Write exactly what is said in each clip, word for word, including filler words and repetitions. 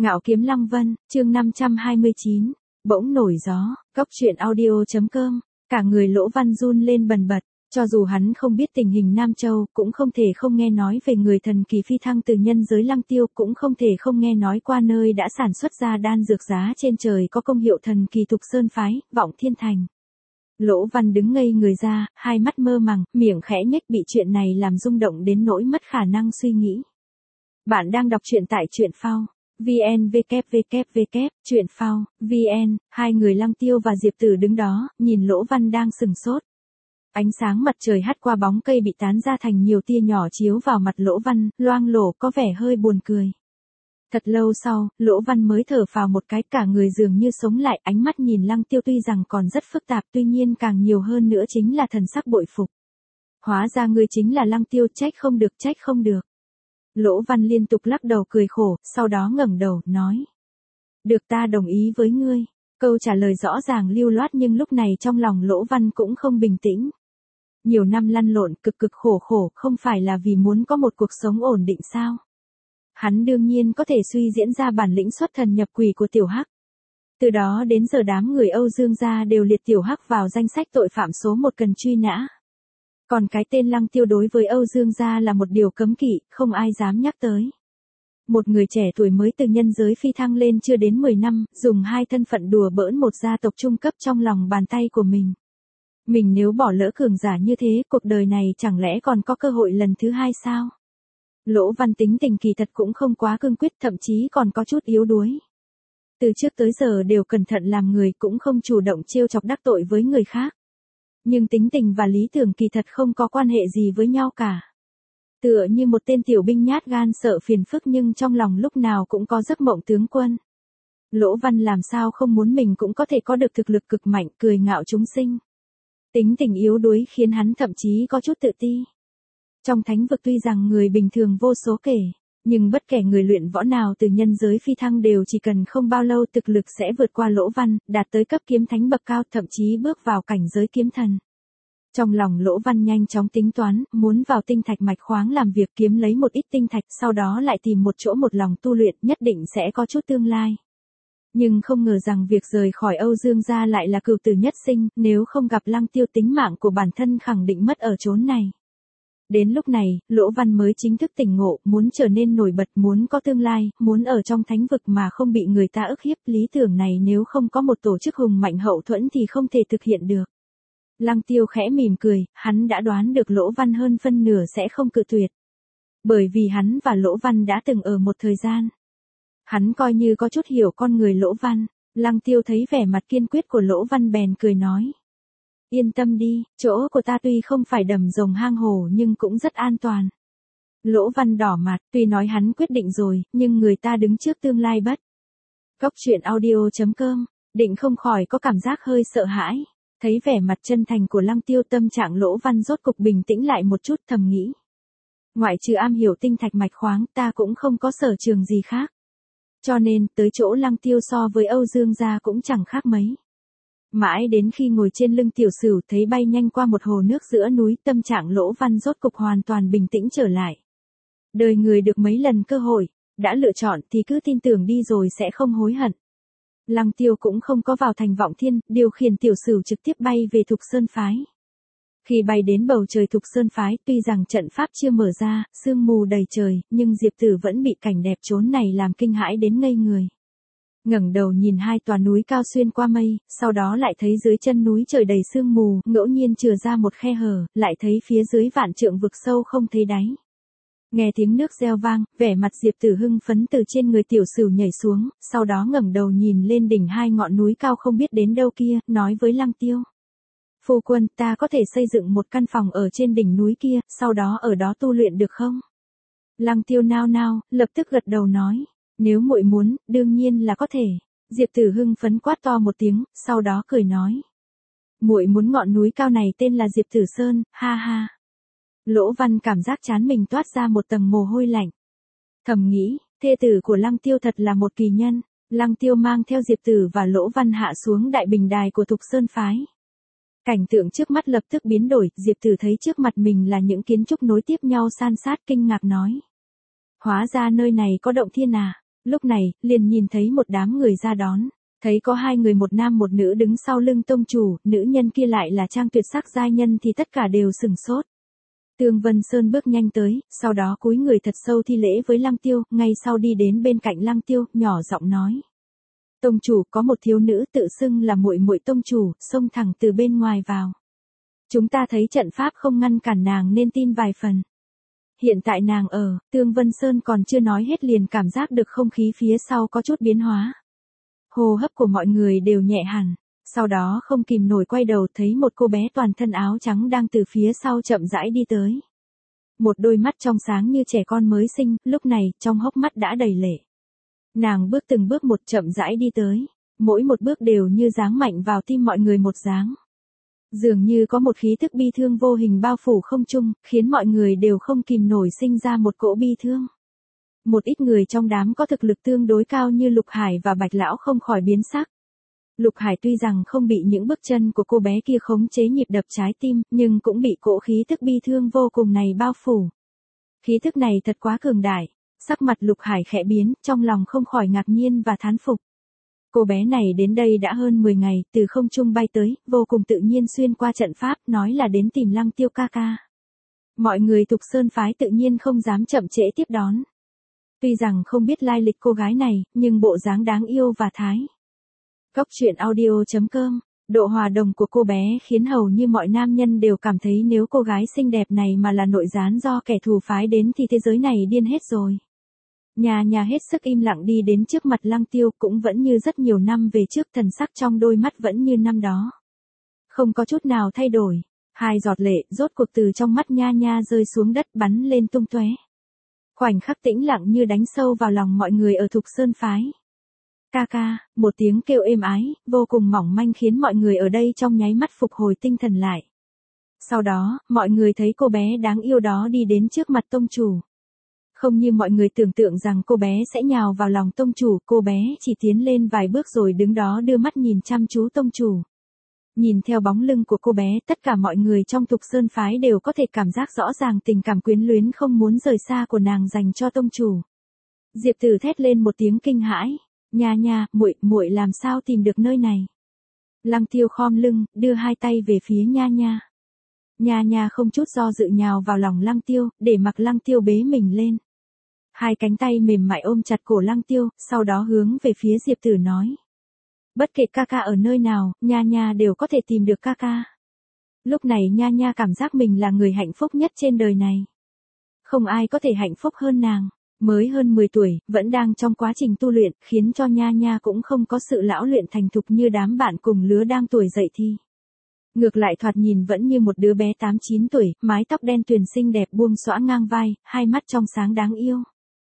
Ngạo Kiếm Lăng Vân, chương năm trăm hai mươi chín, bỗng nổi gió, góc truyện audio.com, cả người Lỗ Văn run lên bần bật, cho dù hắn không biết tình hình Nam Châu, cũng không thể không nghe nói về người thần kỳ phi thăng từ nhân giới Lăng Tiêu, cũng không thể không nghe nói qua nơi đã sản xuất ra đan dược giá trên trời có công hiệu thần kỳ Thục Sơn Phái, Vọng Thiên Thành. Lỗ Văn đứng ngây người ra, hai mắt mơ màng, miệng khẽ nhếch bị chuyện này làm rung động đến nỗi mất khả năng suy nghĩ. Bạn đang đọc truyện tại truyện phao. vn www truyện phao vn, hai người Lăng Tiêu và Diệp Tử đứng đó, nhìn Lỗ Văn đang sừng sốt. Ánh sáng mặt trời hắt qua bóng cây bị tán ra thành nhiều tia nhỏ chiếu vào mặt Lỗ Văn, loang lổ có vẻ hơi buồn cười. Thật lâu sau, Lỗ Văn mới thở phào một cái, cả người dường như sống lại, ánh mắt nhìn Lăng Tiêu tuy rằng còn rất phức tạp, tuy nhiên càng nhiều hơn nữa chính là thần sắc bội phục. Hóa ra ngươi chính là Lăng Tiêu, trách không được, trách không được. Lỗ Văn liên tục lắc đầu cười khổ, sau đó ngẩng đầu, nói. Được, ta đồng ý với ngươi. Câu trả lời rõ ràng lưu loát nhưng lúc này trong lòng Lỗ Văn cũng không bình tĩnh. Nhiều năm lăn lộn cực cực khổ khổ, không phải là vì muốn có một cuộc sống ổn định sao? Hắn đương nhiên có thể suy diễn ra bản lĩnh xuất thần nhập quỷ của Tiểu Hắc. Từ đó đến giờ đám người Âu Dương gia đều liệt Tiểu Hắc vào danh sách tội phạm số một cần truy nã. Còn cái tên Lăng Tiêu đối với Âu Dương gia là một điều cấm kỵ, không ai dám nhắc tới. Một người trẻ tuổi mới từ nhân giới phi thăng lên chưa đến mười năm, dùng hai thân phận đùa bỡn một gia tộc trung cấp trong lòng bàn tay của mình. Mình nếu bỏ lỡ cường giả như thế, cuộc đời này chẳng lẽ còn có cơ hội lần thứ hai sao? Lỗ Văn tính tình kỳ thật cũng không quá cương quyết, thậm chí còn có chút yếu đuối. Từ trước tới giờ đều cẩn thận làm người, cũng không chủ động trêu chọc đắc tội với người khác. Nhưng tính tình và lý tưởng kỳ thật không có quan hệ gì với nhau cả. Tựa như một tên tiểu binh nhát gan sợ phiền phức nhưng trong lòng lúc nào cũng có giấc mộng tướng quân. Lỗ Văn làm sao không muốn mình cũng có thể có được thực lực cực mạnh, cười ngạo chúng sinh. Tính tình yếu đuối khiến hắn thậm chí có chút tự ti. Trong thánh vực tuy rằng người bình thường vô số kể, nhưng bất kể người luyện võ nào từ nhân giới phi thăng đều chỉ cần không bao lâu thực lực sẽ vượt qua Lỗ Văn, đạt tới cấp kiếm thánh bậc cao, thậm chí bước vào cảnh giới kiếm thần. Trong lòng Lỗ Văn nhanh chóng tính toán, muốn vào tinh thạch mạch khoáng làm việc kiếm lấy một ít tinh thạch, sau đó lại tìm một chỗ một lòng tu luyện, nhất định sẽ có chút tương lai. Nhưng không ngờ rằng việc rời khỏi Âu Dương gia lại là cửu tử nhất sinh, nếu không gặp Lăng Tiêu tính mạng của bản thân khẳng định mất ở chốn này. Đến lúc này, Lỗ Văn mới chính thức tỉnh ngộ, muốn trở nên nổi bật, muốn có tương lai, muốn ở trong thánh vực mà không bị người ta ức hiếp, lý tưởng này nếu không có một tổ chức hùng mạnh hậu thuẫn thì không thể thực hiện được. Lăng Tiêu khẽ mỉm cười, hắn đã đoán được Lỗ Văn hơn phân nửa sẽ không cự tuyệt. Bởi vì hắn và Lỗ Văn đã từng ở một thời gian. Hắn coi như có chút hiểu con người Lỗ Văn. Lăng Tiêu thấy vẻ mặt kiên quyết của Lỗ Văn bèn cười nói. Yên tâm đi, chỗ của ta tuy không phải đầm rồng hang hổ nhưng cũng rất an toàn. Lỗ Văn đỏ mặt, tuy nói hắn quyết định rồi, nhưng người ta đứng trước tương lai bất. Góc truyện audio.com, định không khỏi có cảm giác hơi sợ hãi. Thấy vẻ mặt chân thành của Lăng Tiêu, tâm trạng Lỗ Văn rốt cục bình tĩnh lại một chút, thầm nghĩ. Ngoại trừ am hiểu tinh thạch mạch khoáng, ta cũng không có sở trường gì khác. Cho nên, tới chỗ Lăng Tiêu so với Âu Dương gia cũng chẳng khác mấy. Mãi đến khi ngồi trên lưng tiểu sửu thấy bay nhanh qua một hồ nước giữa núi, tâm trạng Lỗ Văn rốt cục hoàn toàn bình tĩnh trở lại. Đời người được mấy lần cơ hội, đã lựa chọn thì cứ tin tưởng đi rồi sẽ không hối hận. Lăng Tiêu cũng không có vào thành Vọng Thiên, điều khiển tiểu sửu trực tiếp bay về Thục Sơn Phái. Khi bay đến bầu trời Thục Sơn Phái, tuy rằng trận pháp chưa mở ra, sương mù đầy trời, nhưng Diệp Tử vẫn bị cảnh đẹp chốn này làm kinh hãi đến ngây người. Ngẩng đầu nhìn hai tòa núi cao xuyên qua mây, sau đó lại thấy dưới chân núi trời đầy sương mù, ngẫu nhiên chừa ra một khe hở, lại thấy phía dưới vạn trượng vực sâu không thấy đáy. Nghe tiếng nước reo vang, vẻ mặt Diệp Tử hưng phấn từ trên người tiểu sửu nhảy xuống, sau đó ngẩng đầu nhìn lên đỉnh hai ngọn núi cao không biết đến đâu kia, nói với Lăng Tiêu. Phu quân, ta có thể xây dựng một căn phòng ở trên đỉnh núi kia, sau đó ở đó tu luyện được không? Lăng Tiêu nao nao, lập tức gật đầu nói. Nếu muội muốn, đương nhiên là có thể. Diệp Tử hưng phấn quát to một tiếng, sau đó cười nói. Muội muốn ngọn núi cao này tên là Diệp Tử Sơn, ha ha. Lỗ Văn cảm giác trán mình toát ra một tầng mồ hôi lạnh. Thầm nghĩ, thê tử của Lăng Tiêu thật là một kỳ nhân. Lăng Tiêu mang theo Diệp Tử và Lỗ Văn hạ xuống đại bình đài của Thục Sơn Phái. Cảnh tượng trước mắt lập tức biến đổi, Diệp Tử thấy trước mặt mình là những kiến trúc nối tiếp nhau san sát, kinh ngạc nói. Hóa ra nơi này có động thiên à? Lúc này, liền nhìn thấy một đám người ra đón. Thấy có hai người một nam một nữ đứng sau lưng tông chủ, nữ nhân kia lại là trang tuyệt sắc giai nhân thì tất cả đều sừng sốt. Tương Vân Sơn bước nhanh tới, sau đó cúi người thật sâu thi lễ với Lăng Tiêu, ngay sau đi đến bên cạnh Lăng Tiêu, nhỏ giọng nói. Tông chủ, có một thiếu nữ tự xưng là muội muội tông chủ, xông thẳng từ bên ngoài vào. Chúng ta thấy trận pháp không ngăn cản nàng nên tin vài phần. Hiện tại nàng ở, Tương Vân Sơn còn chưa nói hết liền cảm giác được không khí phía sau có chút biến hóa. Hô hấp của mọi người đều nhẹ hẳn, sau đó không kìm nổi quay đầu thấy một cô bé toàn thân áo trắng đang từ phía sau chậm rãi đi tới. Một đôi mắt trong sáng như trẻ con mới sinh, lúc này, trong hốc mắt đã đầy lệ. Nàng bước từng bước một chậm rãi đi tới, mỗi một bước đều như giáng mạnh vào tim mọi người một giáng. Dường như có một khí thức bi thương vô hình bao phủ không trung, khiến mọi người đều không kìm nổi sinh ra một cỗ bi thương. Một ít người trong đám có thực lực tương đối cao như Lục Hải và Bạch Lão không khỏi biến sắc. Lục Hải tuy rằng không bị những bước chân của cô bé kia khống chế nhịp đập trái tim, nhưng cũng bị cỗ khí thức bi thương vô cùng này bao phủ. Khí thức này thật quá cường đại, sắc mặt Lục Hải khẽ biến, trong lòng không khỏi ngạc nhiên và thán phục. Cô bé này đến đây đã hơn mười ngày, từ không trung bay tới, vô cùng tự nhiên xuyên qua trận pháp, nói là đến tìm Lăng Tiêu ca ca. Mọi người Thục Sơn phái tự nhiên không dám chậm trễ tiếp đón. Tuy rằng không biết lai lịch cô gái này, nhưng bộ dáng đáng yêu và thái. Góc truyện audio chấm com, độ hòa đồng của cô bé khiến hầu như mọi nam nhân đều cảm thấy nếu cô gái xinh đẹp này mà là nội gián do kẻ thù phái đến thì thế giới này điên hết rồi. Nhà nhà hết sức im lặng đi đến trước mặt Lăng Tiêu, cũng vẫn như rất nhiều năm về trước, thần sắc trong đôi mắt vẫn như năm đó. Không có chút nào thay đổi, hai giọt lệ rốt cuộc từ trong mắt nha nha rơi xuống đất bắn lên tung tóe. Khoảnh khắc tĩnh lặng như đánh sâu vào lòng mọi người ở Thục Sơn phái. Ca ca, một tiếng kêu êm ái, vô cùng mỏng manh khiến mọi người ở đây trong nháy mắt phục hồi tinh thần lại. Sau đó, mọi người thấy cô bé đáng yêu đó đi đến trước mặt tông chủ. Không như mọi người tưởng tượng rằng cô bé sẽ nhào vào lòng tông chủ, cô bé chỉ tiến lên vài bước rồi đứng đó đưa mắt nhìn chăm chú tông chủ. Nhìn theo bóng lưng của cô bé, tất cả mọi người trong Thục Sơn phái đều có thể cảm giác rõ ràng tình cảm quyến luyến không muốn rời xa của nàng dành cho tông chủ. Diệp Tử thét lên một tiếng kinh hãi, "Nha nha, muội, muội làm sao tìm được nơi này?" Lăng Tiêu khom lưng, đưa hai tay về phía nha nha. Nha nha không chút do dự nhào vào lòng Lăng Tiêu, để mặc Lăng Tiêu bế mình lên. Hai cánh tay mềm mại ôm chặt cổ Lăng Tiêu, sau đó hướng về phía Diệp Tử nói. Bất kể ca ca ở nơi nào, nha nha đều có thể tìm được ca ca. Lúc này nha nha cảm giác mình là người hạnh phúc nhất trên đời này. Không ai có thể hạnh phúc hơn nàng. Mới hơn mười tuổi, vẫn đang trong quá trình tu luyện, khiến cho nha nha cũng không có sự lão luyện thành thục như đám bạn cùng lứa đang tuổi dậy thì. Ngược lại thoạt nhìn vẫn như một đứa bé tám chín tuổi, mái tóc đen tuyền xinh đẹp buông xõa ngang vai, hai mắt trong sáng đáng yêu.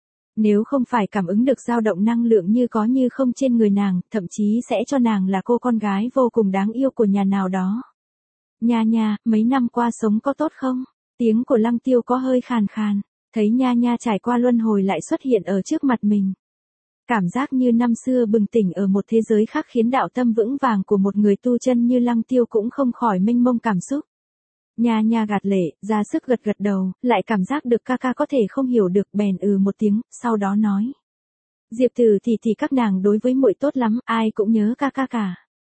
Nếu không phải cảm ứng được dao động năng lượng như có như không trên người nàng, thậm chí sẽ cho nàng là cô con gái vô cùng đáng yêu của nhà nào đó. Nha nha, mấy năm qua sống có tốt không? Tiếng của Lăng Tiêu có hơi khàn khàn, thấy nha nha trải qua luân hồi lại xuất hiện ở trước mặt mình. Cảm giác như năm xưa bừng tỉnh ở một thế giới khác khiến đạo tâm vững vàng của một người tu chân như Lăng Tiêu cũng không khỏi mênh mông cảm xúc. Nha nha gạt lệ, ra sức gật gật đầu, lại cảm giác được ca ca có thể không hiểu được bèn ừ một tiếng, sau đó nói. Diệp Tử thì thì các nàng đối với muội tốt lắm, ai cũng nhớ ca ca cả.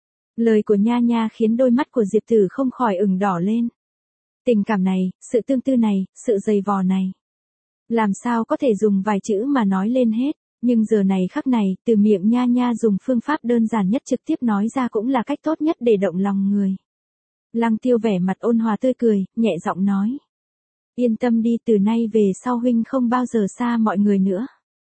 Lời của nha nha khiến đôi mắt của Diệp Tử không khỏi ửng đỏ lên. Tình cảm này, sự tương tư này, sự dày vò này. Làm sao có thể dùng vài chữ mà nói lên hết, nhưng giờ này khắc này, từ miệng nha nha dùng phương pháp đơn giản nhất trực tiếp nói ra cũng là cách tốt nhất để động lòng người. Lăng Tiêu vẻ mặt ôn hòa tươi cười, nhẹ giọng nói. Yên tâm đi, từ nay về sau huynh không bao giờ xa mọi người nữa.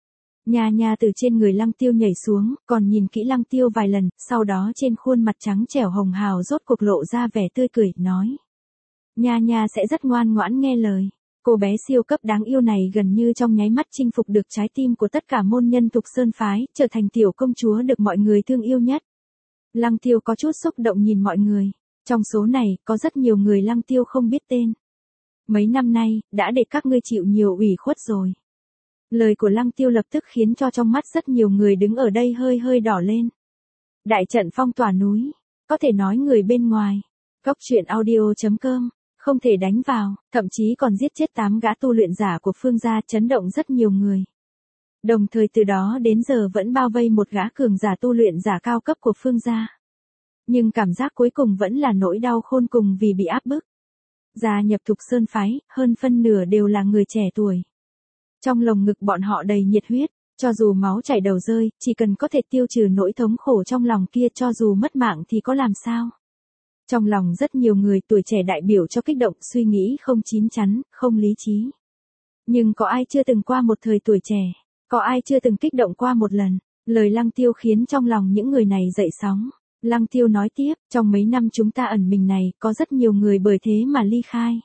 Nha nha từ trên người Lăng Tiêu nhảy xuống, còn nhìn kỹ Lăng Tiêu vài lần, sau đó trên khuôn mặt trắng trẻo hồng hào rốt cuộc lộ ra vẻ tươi cười, nói. Nha nha sẽ rất ngoan ngoãn nghe lời. Cô bé siêu cấp đáng yêu này gần như trong nháy mắt chinh phục được trái tim của tất cả môn nhân Thục Sơn phái, trở thành tiểu công chúa được mọi người thương yêu nhất. Lăng Tiêu có chút xúc động nhìn mọi người. Trong số này, có rất nhiều người Lăng Tiêu không biết tên. Mấy năm nay, đã để các ngươi chịu nhiều ủy khuất rồi. Lời của Lăng Tiêu lập tức khiến cho trong mắt rất nhiều người đứng ở đây hơi hơi đỏ lên. Đại trận phong tỏa núi. Có thể nói người bên ngoài. Góc truyện audio chấm com. Không thể đánh vào, thậm chí còn giết chết tám gã tu luyện giả của Phương gia, chấn động rất nhiều người. Đồng thời từ đó đến giờ vẫn bao vây một gã cường giả tu luyện giả cao cấp của Phương gia. Nhưng cảm giác cuối cùng vẫn là nỗi đau khôn cùng vì bị áp bức. Gia nhập Thục Sơn phái, hơn phân nửa đều là người trẻ tuổi. Trong lồng ngực bọn họ đầy nhiệt huyết, cho dù máu chảy đầu rơi, chỉ cần có thể tiêu trừ nỗi thống khổ trong lòng kia, cho dù mất mạng thì có làm sao. Trong lòng rất nhiều người tuổi trẻ đại biểu cho kích động, suy nghĩ không chín chắn, không lý trí. Nhưng có ai chưa từng qua một thời tuổi trẻ, có ai chưa từng kích động qua một lần. Lời Lăng Tiêu khiến trong lòng những người này dậy sóng. Lăng Tiêu nói tiếp, trong mấy năm chúng ta ẩn mình này, có rất nhiều người bởi thế mà ly khai.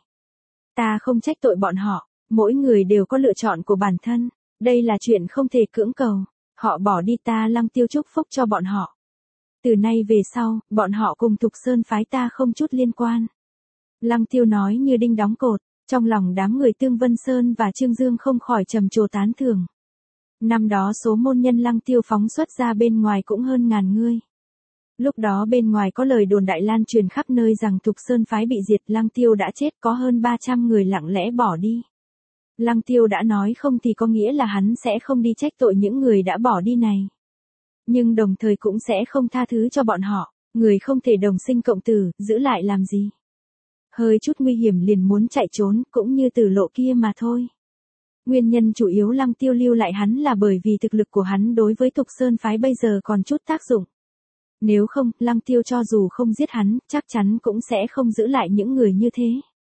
Ta không trách tội bọn họ, mỗi người đều có lựa chọn của bản thân, đây là chuyện không thể cưỡng cầu. Họ bỏ đi, ta Lăng Tiêu chúc phúc cho bọn họ. Từ nay về sau, bọn họ cùng Thục Sơn phái ta không chút liên quan. Lăng Tiêu nói như đinh đóng cột, trong lòng đám người Tương Vân Sơn và Trương Dương không khỏi trầm trồ tán thưởng. Năm đó số môn nhân Lăng Tiêu phóng xuất ra bên ngoài cũng hơn ngàn người. Lúc đó bên ngoài có lời đồn đại lan truyền khắp nơi rằng Thục Sơn phái bị diệt, Lăng Tiêu đã chết, có hơn ba trăm người lặng lẽ bỏ đi. Lăng Tiêu đã nói không thì có nghĩa là hắn sẽ không đi trách tội những người đã bỏ đi này. Nhưng đồng thời cũng sẽ không tha thứ cho bọn họ, người không thể đồng sinh cộng tử, giữ lại làm gì. Hơi chút nguy hiểm liền muốn chạy trốn, cũng như Tử Lộ kia mà thôi. Nguyên nhân chủ yếu Lăng Tiêu lưu lại hắn là bởi vì thực lực của hắn đối với Thục Sơn phái bây giờ còn chút tác dụng. Nếu không, Lăng Tiêu cho dù không giết hắn, chắc chắn cũng sẽ không giữ lại những người như thế.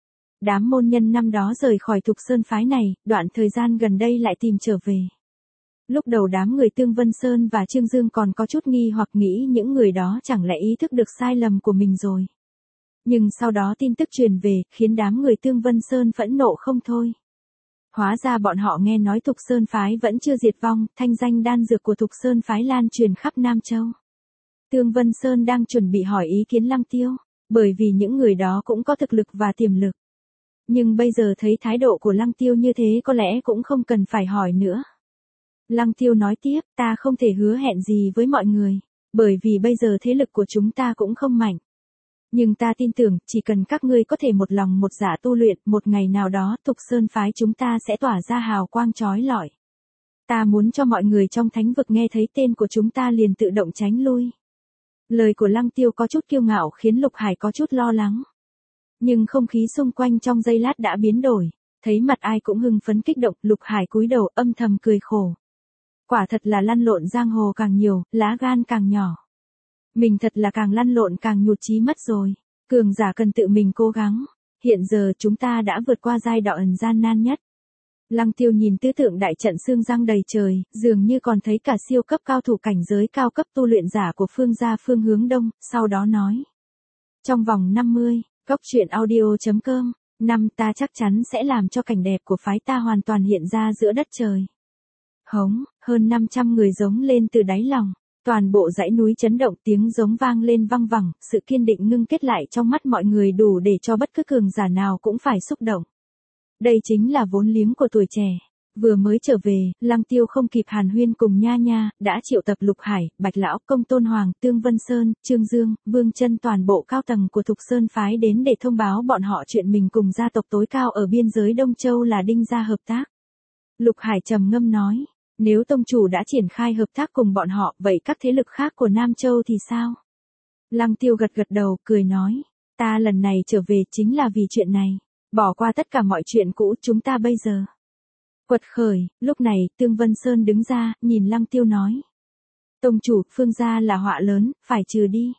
Đám môn nhân năm đó rời khỏi Thục Sơn phái này, đoạn thời gian gần đây lại tìm trở về. Lúc đầu đám người Tương Vân Sơn và Trương Dương còn có chút nghi hoặc nghĩ những người đó chẳng lẽ ý thức được sai lầm của mình rồi. Nhưng sau đó tin tức truyền về, khiến đám người Tương Vân Sơn phẫn nộ không thôi. Hóa ra bọn họ nghe nói Thục Sơn phái vẫn chưa diệt vong, thanh danh đan dược của Thục Sơn phái lan truyền khắp Nam Châu. Tương Vân Sơn đang chuẩn bị hỏi ý kiến Lăng Tiêu, bởi vì những người đó cũng có thực lực và tiềm lực. Nhưng bây giờ thấy thái độ của Lăng Tiêu như thế có lẽ cũng không cần phải hỏi nữa. Lăng Tiêu nói tiếp, ta không thể hứa hẹn gì với mọi người, bởi vì bây giờ thế lực của chúng ta cũng không mạnh. Nhưng ta tin tưởng, chỉ cần các ngươi có thể một lòng một dạ tu luyện, một ngày nào đó Thục Sơn phái chúng ta sẽ tỏa ra hào quang chói lọi. Ta muốn cho mọi người trong thánh vực nghe thấy tên của chúng ta liền tự động tránh lui. Lời của Lăng Tiêu có chút kiêu ngạo khiến Lục Hải có chút lo lắng. Nhưng không khí xung quanh trong giây lát đã biến đổi, thấy mặt ai cũng hưng phấn kích động, Lục Hải cúi đầu âm thầm cười khổ. Quả thật là lăn lộn giang hồ càng nhiều, lá gan càng nhỏ. Mình thật là càng lăn lộn càng nhụt chí mất rồi, cường giả cần tự mình cố gắng, hiện giờ chúng ta đã vượt qua giai đoạn gian nan nhất. Lăng Tiêu nhìn tứ tượng đại trận xương răng đầy trời, dường như còn thấy cả siêu cấp cao thủ cảnh giới cao cấp tu luyện giả của Phương gia phương hướng đông, sau đó nói. Trong vòng năm mươi, góc truyện audio chấm com, năm ta chắc chắn sẽ làm cho cảnh đẹp của phái ta hoàn toàn hiện ra giữa đất trời. Hống, hơn năm trăm người giống lên từ đáy lòng, toàn bộ dãy núi chấn động, tiếng giống vang lên văng vẳng, sự kiên định ngưng kết lại trong mắt mọi người đủ để cho bất cứ cường giả nào cũng phải xúc động. Đây chính là vốn liếng của tuổi trẻ. Vừa mới trở về, Lăng Tiêu không kịp hàn huyên cùng Nha Nha, đã triệu tập Lục Hải, Bạch Lão, Công Tôn Hoàng, Tương Vân Sơn, Trương Dương, Vương Chân toàn bộ cao tầng của Thục Sơn phái đến để thông báo bọn họ chuyện mình cùng gia tộc tối cao ở biên giới Đông Châu là Đinh gia hợp tác. Lục Hải trầm ngâm nói, nếu tông chủ đã triển khai hợp tác cùng bọn họ, vậy các thế lực khác của Nam Châu thì sao? Lăng Tiêu gật gật đầu, cười nói, ta lần này trở về chính là vì chuyện này, bỏ qua tất cả mọi chuyện cũ, chúng ta bây giờ quật khởi. Lúc này, Tương Vân Sơn đứng ra, nhìn Lăng Tiêu nói. Tông chủ, Phương gia là họa lớn, phải trừ đi.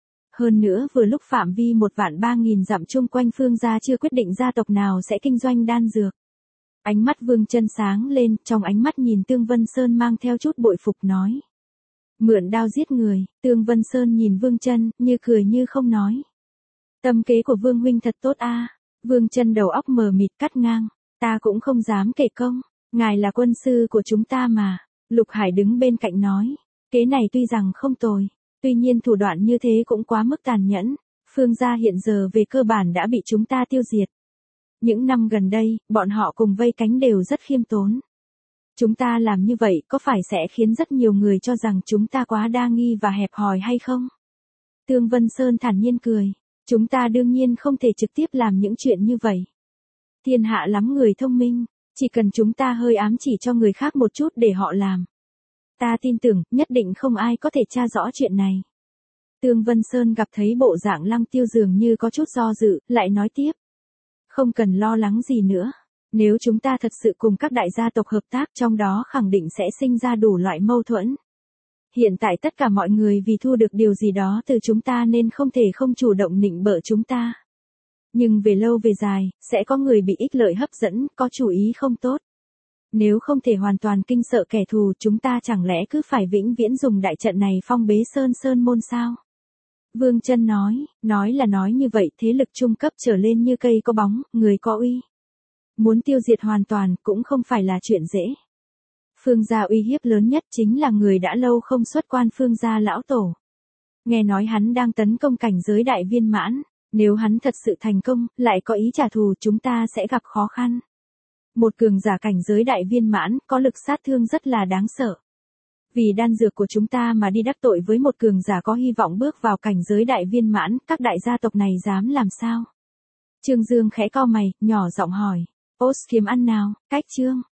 Hơn nữa vừa lúc phạm vi một vạn ba nghìn dặm chung quanh Phương gia chưa quyết định gia tộc nào sẽ kinh doanh đan dược. Ánh mắt Vương Chân sáng lên, trong ánh mắt nhìn Tương Vân Sơn mang theo chút bội phục nói. Mượn đao giết người, Tương Vân Sơn nhìn Vương Chân, như cười như không nói. Tâm kế của Vương huynh thật tốt a. Vương Chân đầu óc mờ mịt cắt ngang. Ta cũng không dám kể công, ngài là quân sư của chúng ta mà. Lục Hải đứng bên cạnh nói, kế này tuy rằng không tồi, tuy nhiên thủ đoạn như thế cũng quá mức tàn nhẫn. Phương gia hiện giờ về cơ bản đã bị chúng ta tiêu diệt. Những năm gần đây, bọn họ cùng vây cánh đều rất khiêm tốn. Chúng ta làm như vậy có phải sẽ khiến rất nhiều người cho rằng chúng ta quá đa nghi và hẹp hòi hay không? Tương Vân Sơn thản nhiên cười, chúng ta đương nhiên không thể trực tiếp làm những chuyện như vậy. Thiên hạ lắm người thông minh, Chỉ cần chúng ta hơi ám chỉ cho người khác một chút để họ làm. Ta tin tưởng, nhất định không ai có thể tra rõ chuyện này. Tương Vân Sơn gặp thấy bộ dạng Lăng Tiêu dường như có chút do dự, lại nói tiếp. Không cần lo lắng gì nữa. Nếu chúng ta thật sự cùng các đại gia tộc hợp tác, trong đó khẳng định sẽ sinh ra đủ loại mâu thuẫn. Hiện tại tất cả mọi người vì thu được điều gì đó từ chúng ta nên không thể không chủ động nịnh bợ chúng ta. Nhưng về lâu về dài, sẽ có người bị ích lợi hấp dẫn, có chủ ý không tốt. Nếu không thể hoàn toàn kinh sợ kẻ thù, chúng ta chẳng lẽ cứ phải vĩnh viễn dùng đại trận này phong bế sơn sơn môn sao? Vương Chân nói, nói là nói như vậy, thế lực trung cấp trở lên như cây có bóng, người có uy. Muốn tiêu diệt hoàn toàn cũng không phải là chuyện dễ. Phương gia uy hiếp lớn nhất chính là người đã lâu không xuất quan Phương gia lão tổ. Nghe nói hắn đang tấn công cảnh giới đại viên mãn, nếu hắn thật sự thành công, lại có ý trả thù, chúng ta sẽ gặp khó khăn. Một cường giả cảnh giới đại viên mãn có lực sát thương rất là đáng sợ. Vì đan dược của chúng ta mà đi đắc tội với một cường giả có hy vọng bước vào cảnh giới đại viên mãn, các đại gia tộc này dám làm sao? Trương Dương khẽ cau mày, nhỏ giọng hỏi. Ốt kiếm ăn nào, cách Trương,